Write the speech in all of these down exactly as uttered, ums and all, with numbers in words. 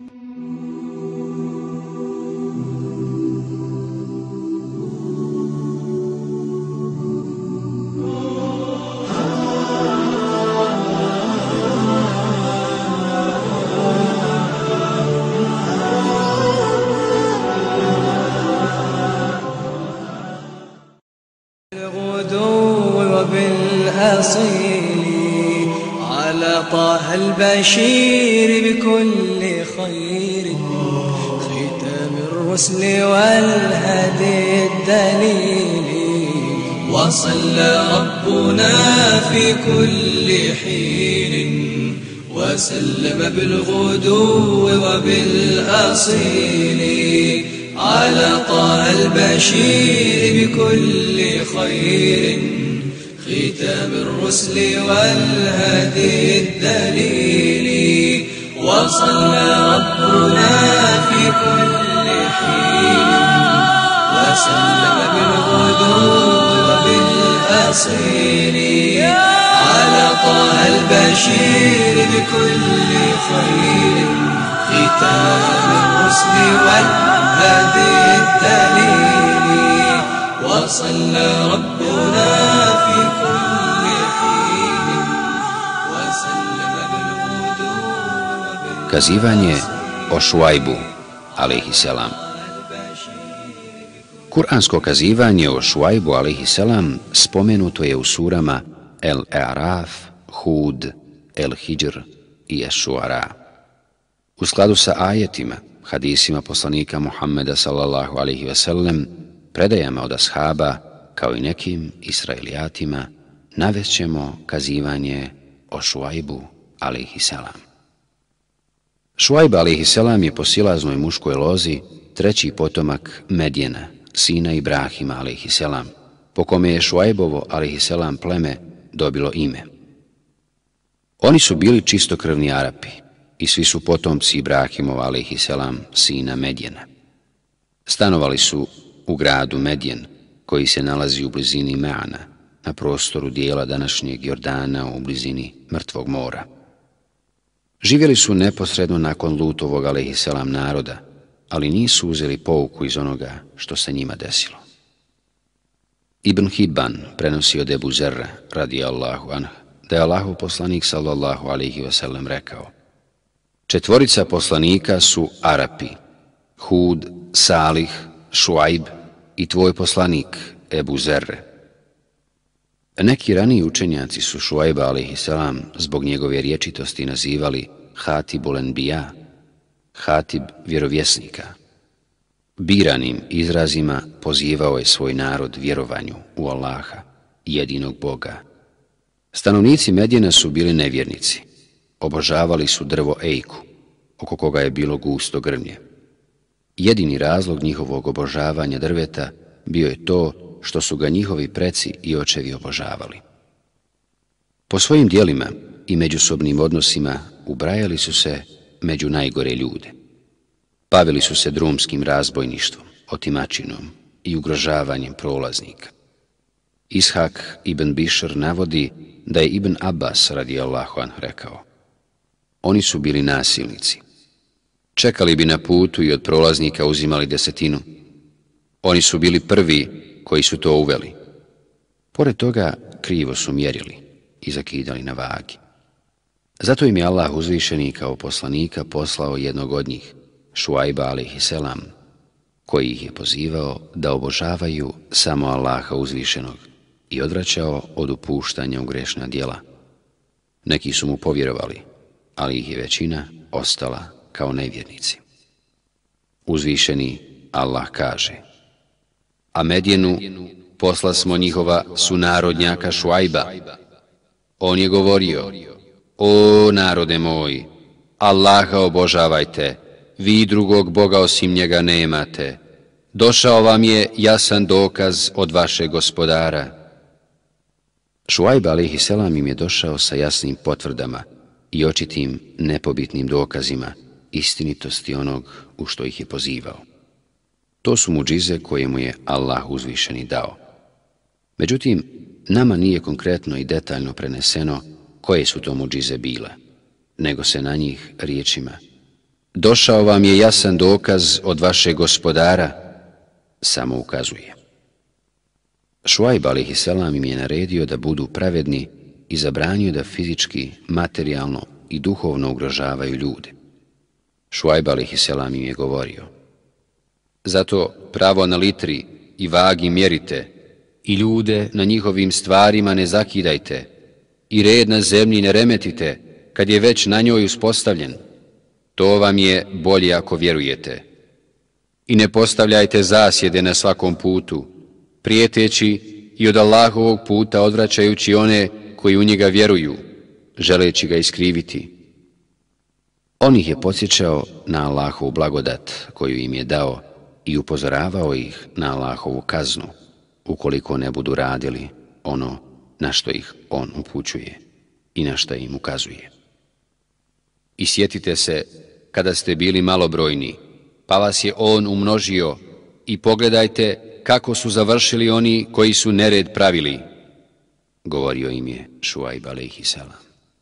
على طه البشير بكل خير ختام الرسل والهدي الدليل وصلى ربنا في كل حين وسلم بالغدو وبالأصيل على طه البشير بكل خير ختام الرسل والهدي الدليل وصلى ربنا في كل حين وسلم بالغدو وبالأصيل على طه البشير بكل خير ختام الرسل والهدي الدليل وصلى ربنا في كل حين وسلم بالغدو Kazivanje o Šuajbu, alejhiselam. Kur'ansko kazivanje o Šuajbu, alejhiselam, spomenuto je u surama El-A'raf, Hud, El-Hidžr i Es-Šuara. U skladu sa ajetima, hadisima poslanika Muhammeda sallallahu alejhi ve sellem, predajama od ashaba, kao i nekim Israelijatima, navešćemo kazivanje o Šuajbu, alejhiselam. Šuajb, alejhiselam, je po silaznoj muškoj lozi treći potomak Medjena, sina Ibrahima, alejhiselam, po kome je Šuajbovo, alejhiselam, pleme dobilo ime. Oni su bili čistokrvni Arapi i svi su potomci Ibrahimova, alejhiselam, sina Medjena. Stanovali su u gradu Medjen, koji se nalazi u blizini Meana, na prostoru dijela današnjeg Jordana u blizini Mrtvog mora. Živjeli su neposredno nakon Lutovog, alejhiselam, naroda, ali nisu uzeli pouku iz onoga što se njima desilo. Ibn Hibban prenosi od Ebu Zerra, radijallahu anhu, da je Allahov poslanik sallallahu alejhi ve sellem rekao: četvorica poslanika su Arapi, Hud, Salih, Šuajb i tvoj poslanik Ebu Zerre. Neki raniji učenjaci su Šuajba, alejhiselam, zbog njegove rječitosti nazivali Hatibul Enbija, Hatib vjerovjesnika. Biranim izrazima pozivao je svoj narod vjerovanju u Allaha, jedinog Boga. Stanovnici Medjena su bili nevjernici. Obožavali su drvo ejku, oko koga je bilo gusto grmlje. Jedini razlog njihovog obožavanja drveta bio je to što su ga njihovi preci i očevi obožavali. Po svojim djelima i međusobnim odnosima ubrajali su se među najgore ljude. Bavili su se drumskim razbojništvom, otimačinom i ugrožavanjem prolaznika. Ishak ibn Bišr navodi da je Ibn Abbas, radijallahu anhu, rekao: oni su bili nasilnici. Čekali bi na putu i od prolaznika uzimali desetinu. Oni su bili prvi koji su to uveli. Pored toga, krivo su mjerili i zakidali na vagi. Zato im je Allah uzvišeni kao poslanika poslao jednog od njih, Šuajba, alejhiselam, koji ih je pozivao da obožavaju samo Allaha uzvišenog i odvraćao od upuštanja u grešna djela. Neki su mu povjerovali, ali ih je većina ostala kao nevjernici. Uzvišeni Allah kaže: a Medjenu posla smo njihova sunarodnjaka Šuajba. On je govorio: o narode moj, Allaha obožavajte, vi drugog Boga osim njega nemate. Došao vam je jasan dokaz od vašeg gospodara. Šuajb, alejhiselam, im je došao sa jasnim potvrdama i očitim nepobitnim dokazima istinitosti onog u što ih je pozivao. To su muđize koje mu je Allah uzvišeni dao. Međutim, nama nije konkretno i detaljno preneseno koje su to muđize bile, nego se na njih riječima: Došao vam je jasan dokaz od vašeg gospodara, samo ukazuje. Šuajb alejhiselam im je naredio da budu pravedni i zabranio da fizički, materijalno i duhovno ugrožavaju ljude. Šuajb alejhiselam im je govorio: zato pravo na litri i vagi mjerite i ljude na njihovim stvarima ne zakidajte i red na zemlji ne remetite kad je već na njoj uspostavljen. To vam je bolje ako vjerujete. I ne postavljajte zasjede na svakom putu, prijeteći i od Allahovog puta odvraćajući one koji u njega vjeruju, želeći ga iskriviti. On ih je podsjećao na Allahovu blagodat koju im je dao i upozoravao ih na Allahovu kaznu, ukoliko ne budu radili ono na što ih on upućuje i na što im ukazuje. I sjetite se kada ste bili malobrojni, pa vas je on umnožio, i pogledajte kako su završili oni koji su nered pravili, govorio im je Šuajb alejhiselam.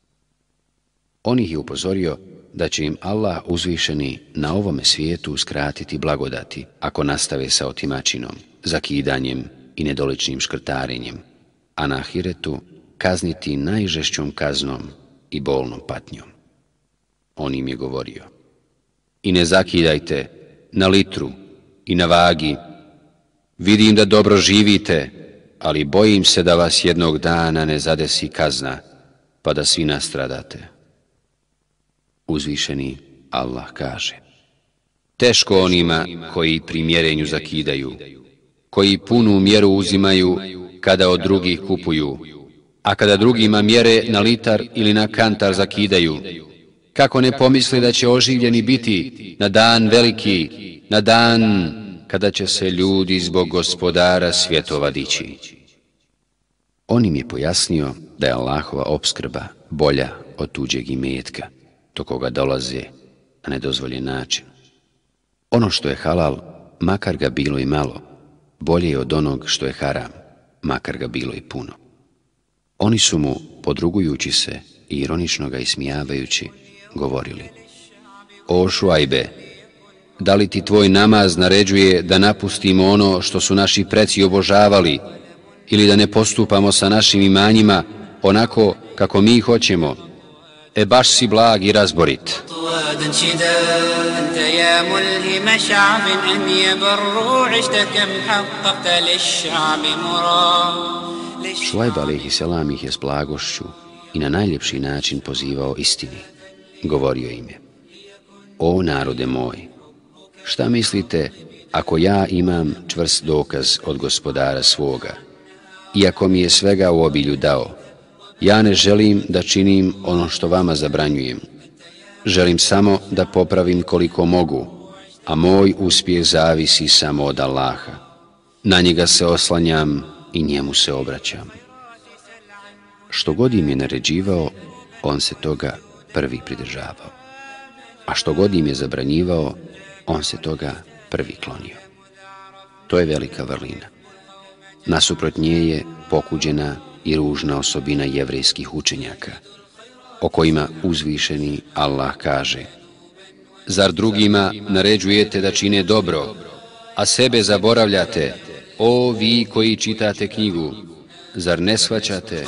On ih je upozorio da će im Allah uzvišeni na ovome svijetu uskratiti blagodati ako nastave sa otimačinom, zakidanjem i nedoličnim škrtarenjem, a na ahiretu kazniti najžešćom kaznom i bolnom patnjom. On im je govorio: i ne zakidajte na litru i na vagi. Vidim da dobro živite, ali bojim se da vas jednog dana ne zadesi kazna, pa da svi nastradate. Uzvišeni Allah kaže: teško onima koji pri mjerenju zakidaju, koji punu mjeru uzimaju kada od drugih kupuju, a kada drugima mjere na litar ili na kantar zakidaju. Kako ne pomisli da će oživljeni biti na dan veliki, na dan kada će se ljudi zbog gospodara svjetova dići. On im je pojasnio da je Allahova opskrba bolja od tuđeg imetka, do koga dolaze na nedozvoljen način. Ono što je halal, makar ga bilo i malo, bolje je od onog što je haram, makar ga bilo i puno. Oni su mu, podrugujući se i ironično ga ismijavajući, govorili: o Šuajbe, da li ti tvoj namaz naređuje da napustimo ono što su naši preci obožavali, ili da ne postupamo sa našim imanjima onako kako mi hoćemo? E baš si blag i razborit. Šuajb alejhiselam ih je s blagošću i na najljepši način pozivao istini. Govorio im je: o narode moj, šta mislite ako ja imam čvrst dokaz od gospodara svoga, iako mi je svega u obilju dao? Ja ne želim da činim ono što vama zabranjujem. Želim samo da popravim koliko mogu, a moj uspjeh zavisi samo od Allaha. Na njega se oslanjam i njemu se obraćam. Što god im je naređivao, on se toga prvi pridržavao, a što god im je zabranjivao, on se toga prvi klonio. To je velika vrlina. Nasuprot nje je pokuđena i ružna osobina jevrejskih učenjaka, o kojima uzvišeni Allah kaže: zar drugima naređujete da čine dobro, a sebe zaboravljate, o vi koji čitate knjigu? Zar ne shvaćate?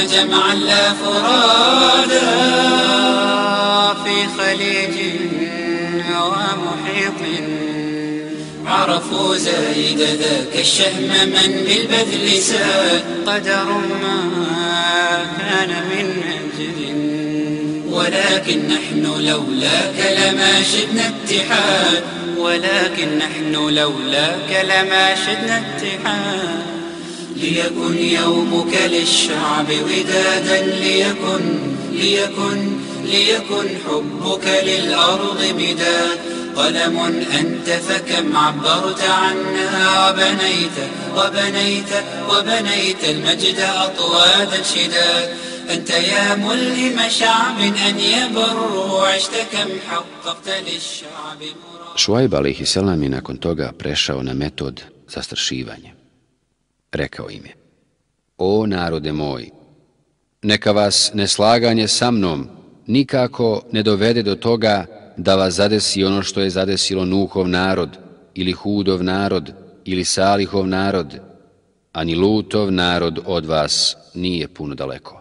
عرفوا زايد ذاك الشهم من بالبذل ساد قدر ما كان من أجل ولكن نحن لولاك لما شدنا اتحاد ولكن نحن لولاك لما شدنا اتحاد ليكن يومك للشعب ودادا ليكن ليكن ليكن حبك للأرض مداد قلم أنت فكم عبرت عنها وبنيت وبنيت وبنيت المجد أطوادا شداد أنت يا ملهم شعب أن يبروا عشت كم حققت للشعب مراد. Šuajb alejhiselam je nakon toga prešao na metod zastrašivanja. Rekao im je: o narode moj, neka vas neslaganje sa mnom nikako ne dovede do toga da vas zadesi ono što je zadesilo Nuhov narod, ili Hudov narod, ili Salihov narod, a ni Lutov narod od vas nije puno daleko.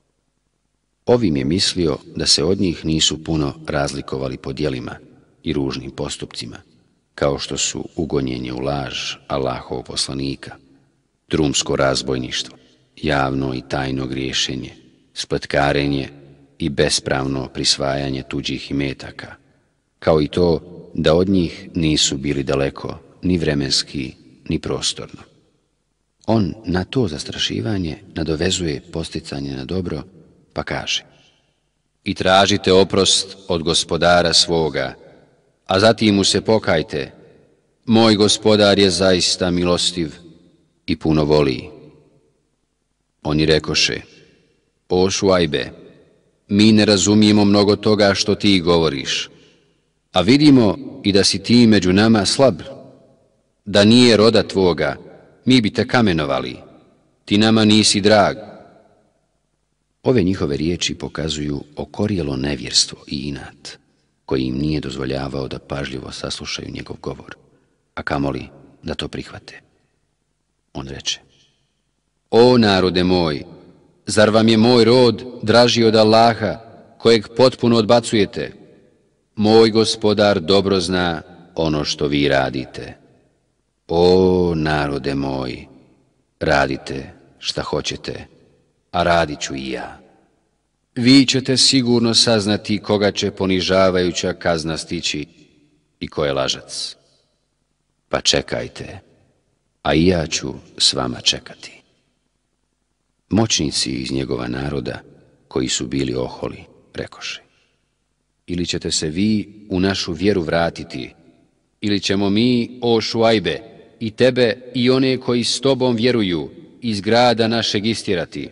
Ovim je mislio da se od njih nisu puno razlikovali po djelima i ružnim postupcima, kao što su ugonjenje u laž Allahovog poslanika, drumsko razbojništvo, javno i tajno griješenje, spletkarenje i bespravno prisvajanje tuđih imetaka, kao i to da od njih nisu bili daleko ni vremenski ni prostorno. On na to zastrašivanje nadovezuje posticanje na dobro, pa kaže: i tražite oprost od gospodara svoga, a zatim mu se pokajte, moj gospodar je zaista milostiv i puno voli. Oni rekoše: o Šuajbe, mi ne razumijemo mnogo toga što ti govoriš, a vidimo i da si ti među nama slab. Da nije roda tvoga, mi bi te kamenovali, ti nama nisi drag. Ove njihove riječi pokazuju okorjelo nevjerstvo i inat, koji im nije dozvoljavao da pažljivo saslušaju njegov govor, a kamoli da to prihvate. On reče: o narode moj, zar vam je moj rod draži od Allaha, kojeg potpuno odbacujete? Moj gospodar dobro zna ono što vi radite. O narode moj, radite šta hoćete, a radit ću i ja. Vi ćete sigurno saznati koga će ponižavajuća kazna stići i ko je lažac. Pa čekajte, a i ja ću s vama čekati. Moćnici iz njegova naroda, koji su bili oholi, rekoše: ili ćete se vi u našu vjeru vratiti, ili ćemo mi, o Šuajbe, i tebe i one koji s tobom vjeruju iz grada našeg istjerati.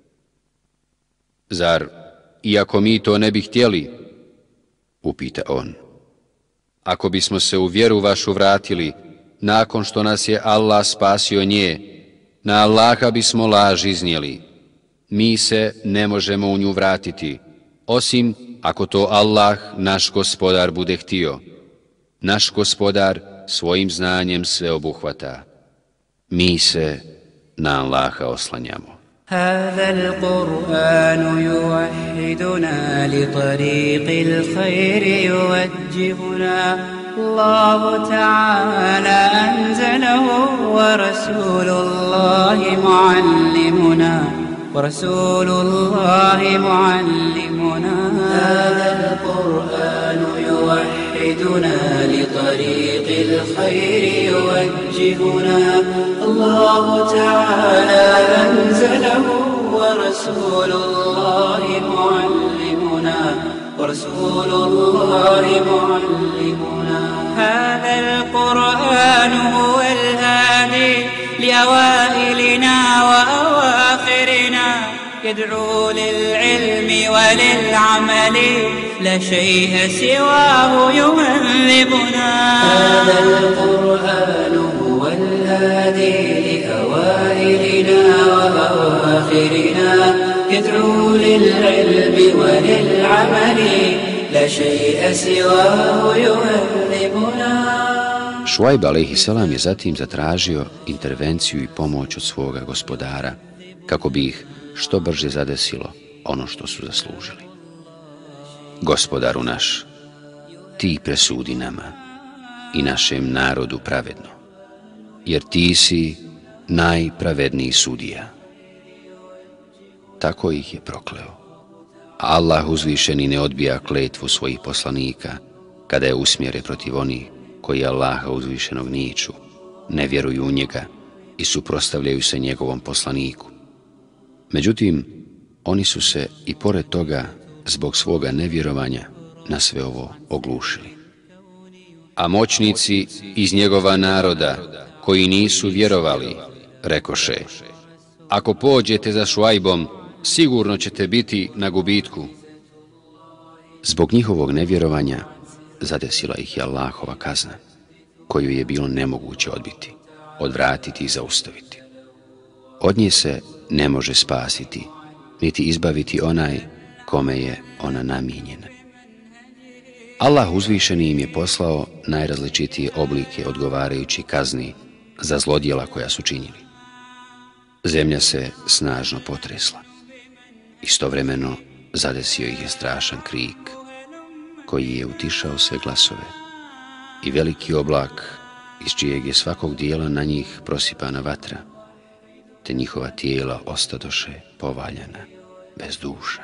Zar, iako mi to ne bi htjeli? Upita on. Ako bismo se u vjeru vašu vratili, nakon što nas je Allah spasio nje, na Allaha bismo laž iznijeli. Mi se ne možemo u nju vratiti, osim ako to Allah, naš gospodar, bude htio. Naš gospodar svojim znanjem sve obuhvata. Mi se na Allaha oslanjamo. هذا القرآن يوحدنا لطريق الخير يوجهنا الله تعالى أنزله ورسول الله معلمنا ورسول الله معلمنا هذا القرآن يوحدنا لطريق الخير يوجهنا الله تعالى أنزله ورسول الله معلمنا ورسول الله معلمنا هذا القرآن هو الهادي لأوائلنا وأواخرنا يدعو للعلم وللعمل لا شيء سواه يهذبنا هذا القرآن هو الهادي لأوائلنا وأواخرنا يدعو للعلم وللعمل لا شيء سواه يهذبنا. Šuajb alejhi selam je zatim zatražio intervenciju i pomoć od svoga gospodara, kako bi ih što brže zadesilo ono što su zaslužili. Gospodaru naš, ti presudi nama i našem narodu pravedno, jer ti si najpravedniji sudija. Tako ih je prokleo. Allah uzvišeni ne odbija kletvu svojih poslanika kada je usmjere protiv onih koji Allaha uzvišenog niču, ne vjeruju u njega i suprotstavljaju se njegovom poslaniku. Međutim, oni su se i pored toga zbog svoga nevjerovanja na sve ovo oglušili. A moćnici iz njegova naroda koji nisu vjerovali, rekoše: ako pođete za Šuajbom, sigurno ćete biti na gubitku. Zbog njihovog nevjerovanja zadesila ih je Allahova kazna, koju je bilo nemoguće odbiti, odvratiti i zaustaviti. Od nje se ne može spasiti, niti izbaviti onaj kome je ona namijenjena. Allah uzvišeni im je poslao najrazličitije oblike odgovarajući kazni za zlodjela koja su činili. Zemlja se snažno potresla. Istovremeno zadesio ih je strašan krik, koji je utišao sve glasove, i veliki oblak iz čijeg je svakog dijela na njih prosipana vatra, te njihova tijela ostadoše povaljena, bez duša.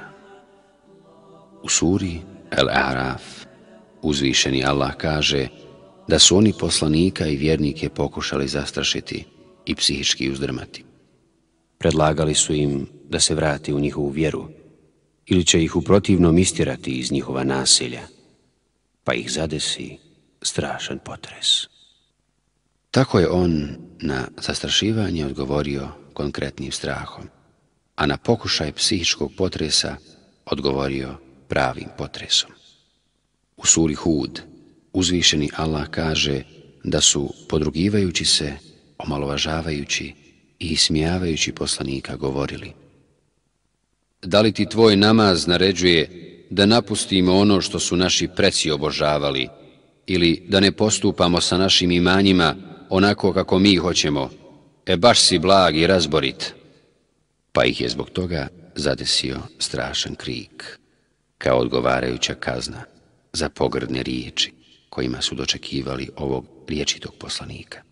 U suri El-Araf uzvišeni Allah kaže da su oni poslanika i vjernike pokušali zastrašiti i psihički uzdrmati. Predlagali su im da se vrati u njihovu vjeru ili će ih u protivnom istjerati iz njihova naselja, pa ih zadesi strašan potres. Tako je on na zastrašivanje odgovorio konkretnim strahom, a na pokušaj psihičkog potresa odgovorio pravim potresom. U suri Hud uzvišeni Allah kaže da su, podrugivajući se, omalovažavajući i ismijavajući poslanika, govorili: da li ti tvoj namaz naređuje da napustimo ono što su naši preci obožavali, ili da ne postupamo sa našim imanjima onako kako mi hoćemo? E baš si blag i razborit. Pa ih je zbog toga zadesio strašan krik, kao odgovarajuća kazna za pogrdne riječi kojima su dočekivali ovog riječitog poslanika.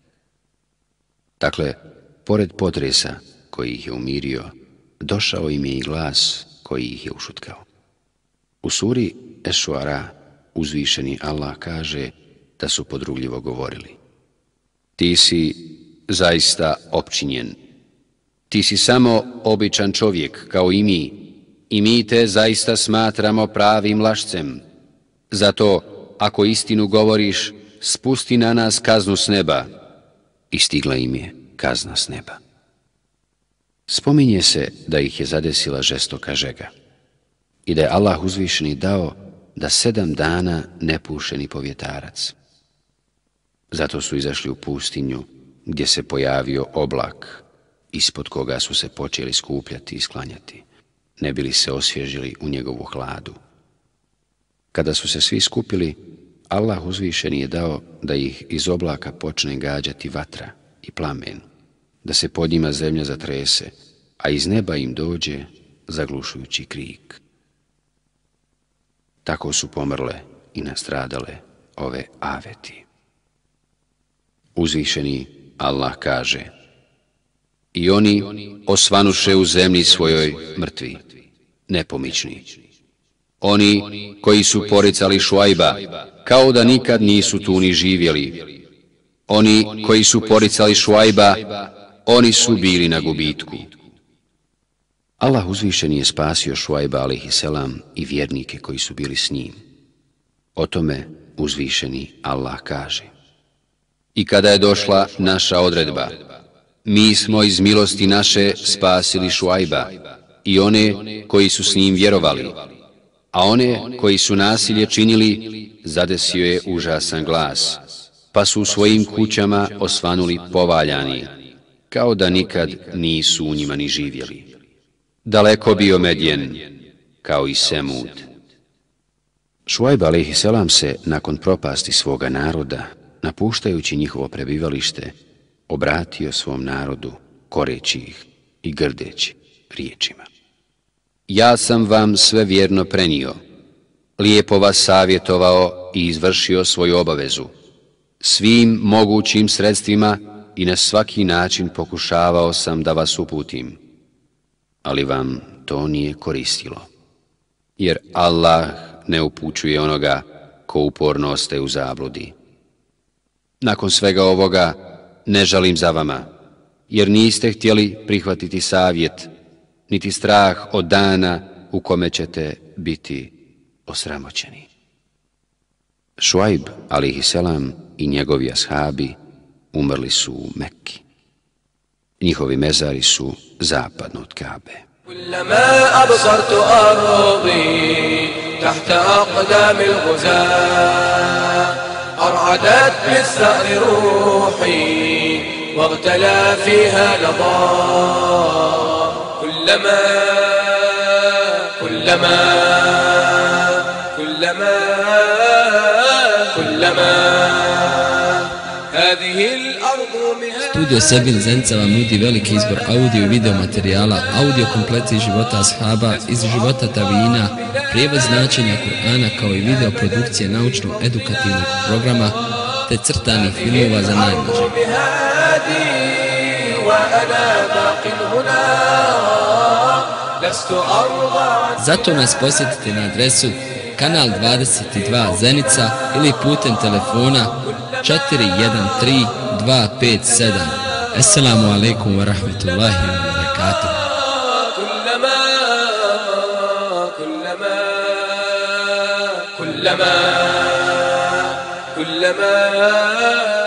Dakle, pored potresa koji ih je umirio, došao im je i glas koji ih je ušutkao. U suri Eš-Šuara uzvišeni Allah kaže da su podrugljivo govorili: ti si zaista opčinjen. Ti si samo običan čovjek kao i mi, i mi te zaista smatramo pravim lašcem. Zato, ako istinu govoriš, spusti na nas kaznu s neba. I stigla im je kazna s neba. Spominje se da ih je zadesila žestoka žega i da je Allah uzvišeni dao da sedam dana ne puše ni povjetarac. Zato su izašli u pustinju, gdje se pojavio oblak, ispod koga su se počeli skupljati i sklanjati, ne bili se osvježili u njegovu hladu. Kada su se svi skupili, Allah uzvišeni je dao da ih iz oblaka počne gađati vatra i plamen, da se pod njima zemlja zatrese, a iz neba im dođe zaglušujući krik. Tako su pomrle i nastradale ove aveti. Uzvišeni Allah kaže: i oni osvanuše u zemlji svojoj mrtvi, nepomični. Oni koji su poricali Šuajba, kao da nikad nisu tu ni živjeli. Oni koji su poricali Šuajba, oni su bili na gubitku. Allah uzvišeni je spasio Šuajba alejhiselam i vjernike koji su bili s njim. O tome uzvišeni Allah kaže: i kada je došla naša odredba, mi smo iz milosti naše spasili Šuajba i one koji su s njim vjerovali, a one koji su nasilje činili zadesio je užasan glas, pa su u svojim kućama osvanuli povaljani, kao da nikad nisu u njima ni živjeli. Daleko bio Medjen, kao i Semud. Šuajb alejhiselam se, nakon propasti svoga naroda, napuštajući njihovo prebivalište, obratio svom narodu, koreći ih i grdeći riječima: ja sam vam sve vjerno prenio, lijepo vas savjetovao i izvršio svoju obavezu, svim mogućim sredstvima i na svaki način pokušavao sam da vas uputim, ali vam to nije koristilo, jer Allah ne upućuje onoga ko uporno ostaje u zabludi. Nakon svega ovoga ne žalim za vama, jer niste htjeli prihvatiti savjet, niti strah od dana u kome ćete biti osramoćeni. Šuajb alejhiselam i njegovi ashabi umrli su u Mekki. Njihovi mezari su zapadno od Kabe. كلما أبصرت أرضي تحت أقدام الغزاة أرعدت بالثأر روحي واغتلى فيها لظى كلما كلما كلما هذه الأرض مهاد. Studio Sebin Zenica vam nudi veliki izbor audio i video materijala, audio kompleti života ashaba, iz života tabina, prijevod značenja Kur'ana kao i video produkcije naučno-edukativnog programa te crtanih filmova za najmlađe. Zato nas posjetite na adresu Kanal dvadeset dva Zenica ili putem telefona četiri jedan tri dva pet sedam. Assalamu alaikum wa rahmatullahi wa barakatuh. كلما كلما